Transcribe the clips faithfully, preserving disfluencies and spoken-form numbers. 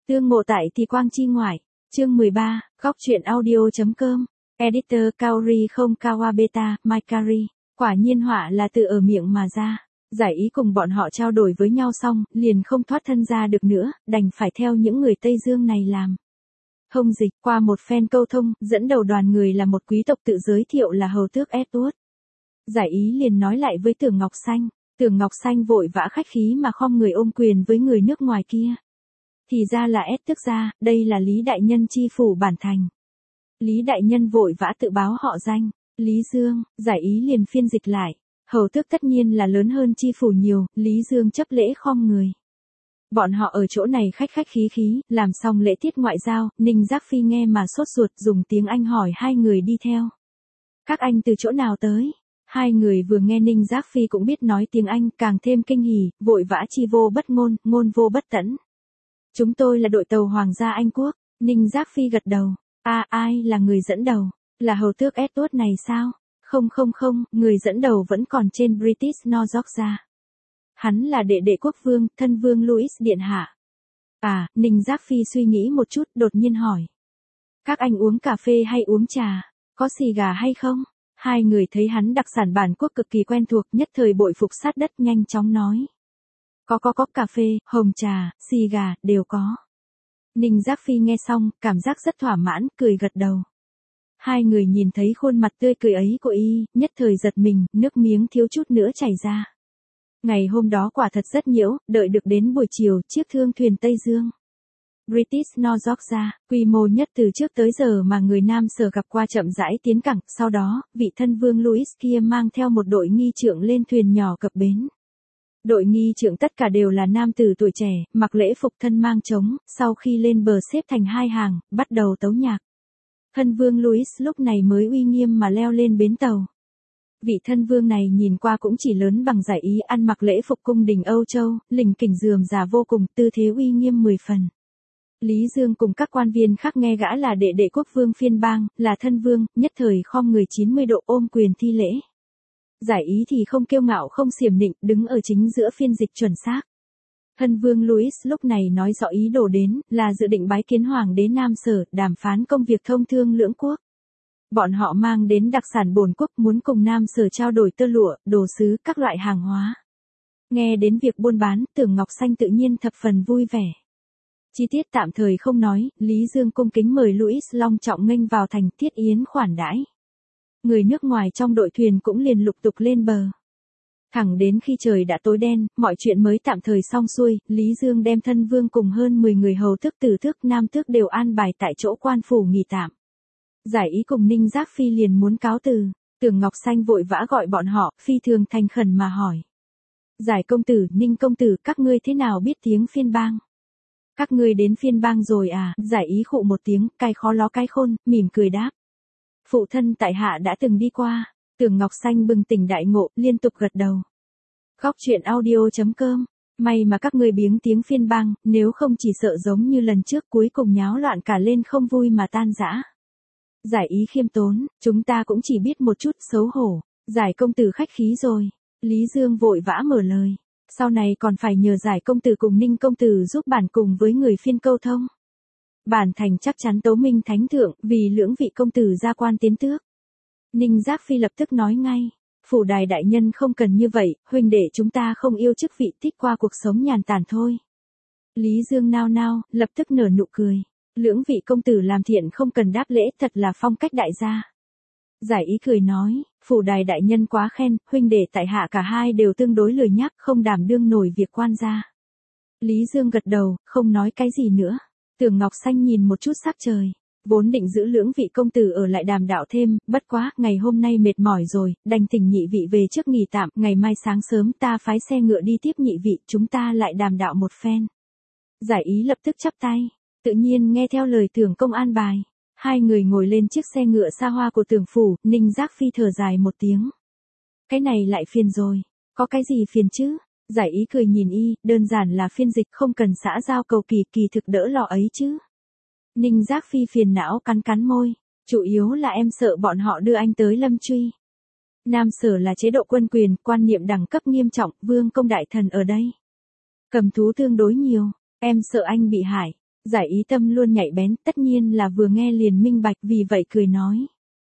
Tương ngộ tại thì quang chi ngoại. Chương mười ba, góc truyện audio.com. Editor Kaori không Kawabeta, Maikari. Quả nhiên họa là từ ở miệng mà ra. Giải ý cùng bọn họ trao đổi với nhau xong, liền không thoát thân ra được nữa, đành phải theo những người Tây Dương này làm. Thông dịch qua một phen câu thông, dẫn đầu đoàn người là một quý tộc tự giới thiệu là hầu tước Edward. Giải ý liền nói lại với Tưởng Ngọc Xanh. Tưởng Ngọc Xanh vội vã khách khí mà khom người ôm quyền với người nước ngoài kia. Thì ra là Ed tức ra, đây là Lý Đại Nhân chi phủ bản thành. Lý Đại Nhân vội vã tự báo họ danh, Lý Dương, giải ý liền phiên dịch lại. Hầu tước tất nhiên là lớn hơn chi phủ nhiều, Lý Dương chấp lễ khom người. Bọn họ ở chỗ này khách khách khí khí, làm xong lễ tiết ngoại giao, Ninh Giác Phi nghe mà sốt ruột dùng tiếng Anh hỏi hai người đi theo. Các anh từ chỗ nào tới? Hai người vừa nghe Ninh Giác Phi cũng biết nói tiếng Anh càng thêm kinh hỉ, vội vã chi vô bất ngôn, ngôn vô bất tẫn. Chúng tôi là đội tàu Hoàng gia Anh Quốc. Ninh Giác Phi gật đầu. À ai là người dẫn đầu? Là hầu tước Edward này sao? Không không không, người dẫn đầu vẫn còn trên British North Yorkshire. Hắn là đệ đệ quốc vương, thân vương Louis Điện Hạ. À, Ninh Giác Phi suy nghĩ một chút, đột nhiên hỏi. Các anh uống cà phê hay uống trà? Có xì gà hay không? Hai người thấy hắn đặc sản bản quốc cực kỳ quen thuộc, nhất thời bội phục sát đất nhanh chóng nói. Có có có cà phê, hồng trà, xì gà, đều có. Ninh Giác Phi nghe xong, cảm giác rất thỏa mãn, cười gật đầu. Hai người nhìn thấy khuôn mặt tươi cười ấy của y, nhất thời giật mình, nước miếng thiếu chút nữa chảy ra. Ngày hôm đó quả thật rất nhiễu, đợi được đến buổi chiều, chiếc thương thuyền Tây Dương. British North Yorkshire, quy mô nhất từ trước tới giờ mà người Nam Sở gặp qua chậm rãi tiến cảng, sau đó, vị thân vương Louis kia mang theo một đội nghi trượng lên thuyền nhỏ cập bến. Đội nghi trượng tất cả đều là nam tử tuổi trẻ, mặc lễ phục thân mang trống, sau khi lên bờ xếp thành hai hàng, bắt đầu tấu nhạc. Thân vương Louis lúc này mới uy nghiêm mà leo lên bến tàu. Vị thân vương này nhìn qua cũng chỉ lớn bằng giải ý, ăn mặc lễ phục cung đình Âu Châu, lình kỉnh rườm rà vô cùng, tư thế uy nghiêm mười phần. Lý Dương cùng các quan viên khác nghe gã là đệ đệ quốc vương phiên bang, là thân vương, nhất thời khom người chín mươi độ ôm quyền thi lễ. Giải ý thì không kiêu ngạo không xiểm nịnh, đứng ở chính giữa phiên dịch chuẩn xác. Thân vương Louis lúc này nói rõ ý đồ đến, là dự định bái kiến hoàng đế Nam Sở, đàm phán công việc thông thương lưỡng quốc. Bọn họ mang đến đặc sản bổn quốc muốn cùng Nam Sở trao đổi tơ lụa, đồ sứ, các loại hàng hóa. Nghe đến việc buôn bán, Tưởng Ngọc Xanh tự nhiên thập phần vui vẻ. Chi tiết tạm thời không nói, Lý Dương cung kính mời Louis long trọng nghênh vào thành thiết yến khoản đãi. Người nước ngoài trong đội thuyền cũng liền lục tục lên bờ. Thẳng đến khi trời đã tối đen, mọi chuyện mới tạm thời xong xuôi, Lý Dương đem thân vương cùng hơn mười người hầu tước tử tước nam tước đều an bài tại chỗ quan phủ nghỉ tạm. Giải ý cùng Ninh Giác Phi liền muốn cáo từ, Tưởng Ngọc Xanh vội vã gọi bọn họ, phi thường thành khẩn mà hỏi. Giải công tử, Ninh công tử, các ngươi thế nào biết tiếng phiên bang? Các ngươi đến phiên bang rồi à? Giải ý khụ một tiếng, cái khó ló cái khôn, mỉm cười đáp. Phụ thân tại hạ đã từng đi qua. Tưởng Ngọc Xanh bừng tỉnh đại ngộ, liên tục gật đầu. Góc truyện audio.com. May mà các ngươi biếng tiếng phiên bang, nếu không chỉ sợ giống như lần trước cuối cùng nháo loạn cả lên không vui mà tan rã. Giải ý khiêm tốn, chúng ta cũng chỉ biết một chút xấu hổ. Giải công tử khách khí rồi. Lý Dương vội vã mở lời. Sau này còn phải nhờ giải công tử cùng Ninh công tử giúp bản cùng với người phiên câu thông. Bản thành chắc chắn tấu minh thánh thượng, vì lưỡng vị công tử gia quan tiến tước. Ninh Giác Phi lập tức nói ngay. Phủ đài đại nhân không cần như vậy, huynh đệ chúng ta không yêu chức vị, thích qua cuộc sống nhàn tản thôi. Lý Dương nao nao, lập tức nở nụ cười. Lưỡng vị công tử làm thiện không cần đáp lễ, thật là phong cách đại gia. Giải ý cười nói, phủ đài đại nhân quá khen, huynh đệ tại hạ cả hai đều tương đối lười nhác, không đảm đương nổi việc quan gia. Lý Dương gật đầu, không nói cái gì nữa. Tưởng Ngọc Xanh nhìn một chút sắc trời. Vốn định giữ lưỡng vị công tử ở lại đàm đạo thêm, bất quá, ngày hôm nay mệt mỏi rồi, đành thỉnh nhị vị về trước nghỉ tạm, ngày mai sáng sớm ta phái xe ngựa đi tiếp nhị vị, chúng ta lại đàm đạo một phen. Giải ý lập tức chắp tay, tự nhiên nghe theo lời Tưởng công an bài. Hai người ngồi lên chiếc xe ngựa xa hoa của Tưởng phủ, Ninh Giác Phi thở dài một tiếng. Cái này lại phiền rồi, có cái gì phiền chứ? Giải ý cười nhìn y, đơn giản là phiên dịch không cần xã giao cầu kỳ, kỳ thực đỡ lò ấy chứ. Ninh Giác Phi phiền não cắn cắn môi, chủ yếu là em sợ bọn họ đưa anh tới lâm truy. Nam Sở là chế độ quân quyền, quan niệm đẳng cấp nghiêm trọng, vương công đại thần ở đây. Cầm thú tương đối nhiều, em sợ anh bị hại. Giải ý tâm luôn nhạy bén, tất nhiên là vừa nghe liền minh bạch, vì vậy cười nói.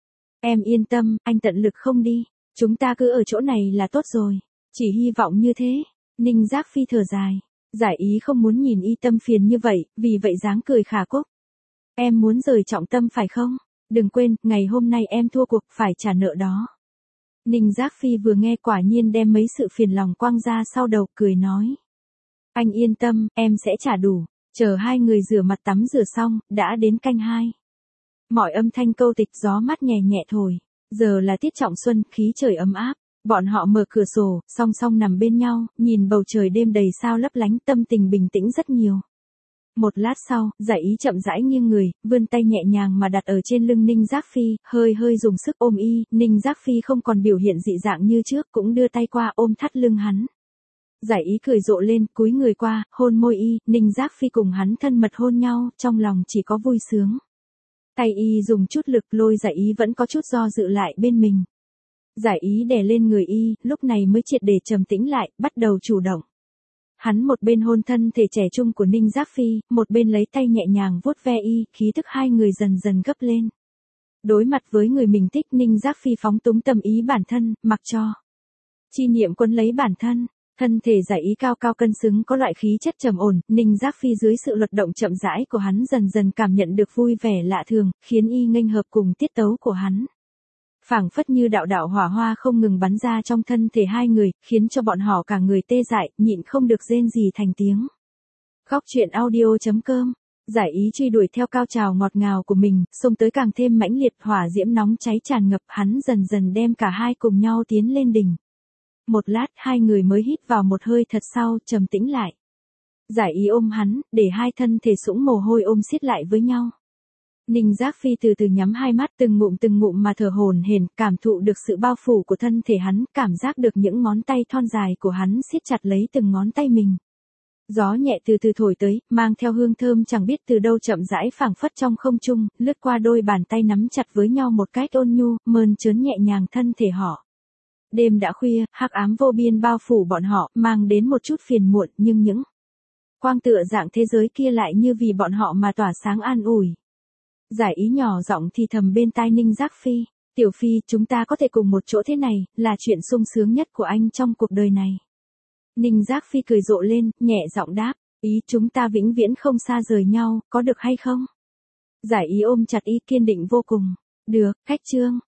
Em yên tâm, anh tận lực không đi. Chúng ta cứ ở chỗ này là tốt rồi. Chỉ hy vọng như thế. Ninh Giác Phi thở dài. Giải ý không muốn nhìn y tâm phiền như vậy, vì vậy dáng cười khả cúc. Em muốn rời trọng tâm phải không? Đừng quên, ngày hôm nay em thua cuộc, phải trả nợ đó. Ninh Giác Phi vừa nghe quả nhiên đem mấy sự phiền lòng quăng ra sau đầu, cười nói. Anh yên tâm, em sẽ trả đủ. Chờ hai người rửa mặt tắm rửa xong, đã đến canh hai. Mọi âm thanh câu tịch gió mát nhẹ nhẹ thổi. Giờ là tiết trọng xuân, khí trời ấm áp. Bọn họ mở cửa sổ, song song nằm bên nhau, nhìn bầu trời đêm đầy sao lấp lánh, tâm tình bình tĩnh rất nhiều. Một lát sau, Giải ý chậm rãi nghiêng người, vươn tay nhẹ nhàng mà đặt ở trên lưng Ninh Giác Phi, hơi hơi dùng sức ôm y. Ninh Giác Phi không còn biểu hiện dị dạng như trước, cũng đưa tay qua ôm thắt lưng hắn. Giải ý cười rộ lên, cúi người qua, hôn môi y. Ninh Giác Phi cùng hắn thân mật hôn nhau, trong lòng chỉ có vui sướng. Tay y dùng chút lực lôi Giải ý vẫn có chút do dự lại bên mình. Giải ý đè lên người y, lúc này mới triệt để trầm tĩnh lại, bắt đầu chủ động. Hắn một bên hôn thân thể trẻ trung của Ninh Giác Phi, một bên lấy tay nhẹ nhàng vuốt ve y, khí thức hai người dần dần gấp lên. Đối mặt với người mình thích, Ninh Giác Phi phóng túng tâm ý bản thân, mặc cho chi niệm quấn lấy bản thân. Thân thể Giải ý cao cao cân xứng có loại khí chất trầm ổn, Ninh Giác Phi dưới sự luật động chậm rãi của hắn dần dần cảm nhận được vui vẻ lạ thường, khiến y nghênh hợp cùng tiết tấu của hắn. Phảng phất như đạo đạo hỏa hoa không ngừng bắn ra trong thân thể hai người, khiến cho bọn họ cả người tê dại, nhịn không được rên rỉ thành tiếng. Góc truyện audio chấm com. Giải ý truy đuổi theo cao trào ngọt ngào của mình, xông tới càng thêm mãnh liệt, hỏa diễm nóng cháy tràn ngập, hắn dần dần đem cả hai cùng nhau tiến lên đỉnh. Một lát, hai người mới hít vào một hơi thật sâu, trầm tĩnh lại. Giải ý ôm hắn, để hai thân thể sũng mồ hôi ôm siết lại với nhau. Ninh Giác Phi từ từ nhắm hai mắt, từng ngụm từng ngụm mà thở hổn hển, cảm thụ được sự bao phủ của thân thể hắn, cảm giác được những ngón tay thon dài của hắn siết chặt lấy từng ngón tay mình. Gió nhẹ từ từ thổi tới, mang theo hương thơm chẳng biết từ đâu chậm rãi phảng phất trong không trung, lướt qua đôi bàn tay nắm chặt với nhau một cách ôn nhu, mơn trớn nhẹ nhàng thân thể họ. Đêm đã khuya, hắc ám vô biên bao phủ bọn họ, mang đến một chút phiền muộn, nhưng những quang tựa dạng thế giới kia lại như vì bọn họ mà tỏa sáng an ủi. Giải ý nhỏ giọng thì thầm bên tai Ninh Giác Phi, Tiểu Phi, chúng ta có thể cùng một chỗ thế này, là chuyện sung sướng nhất của anh trong cuộc đời này. Ninh Giác Phi cười rộ lên, nhẹ giọng đáp, ý chúng ta vĩnh viễn không xa rời nhau, có được hay không? Giải ý ôm chặt y kiên định vô cùng. Được, khách trương.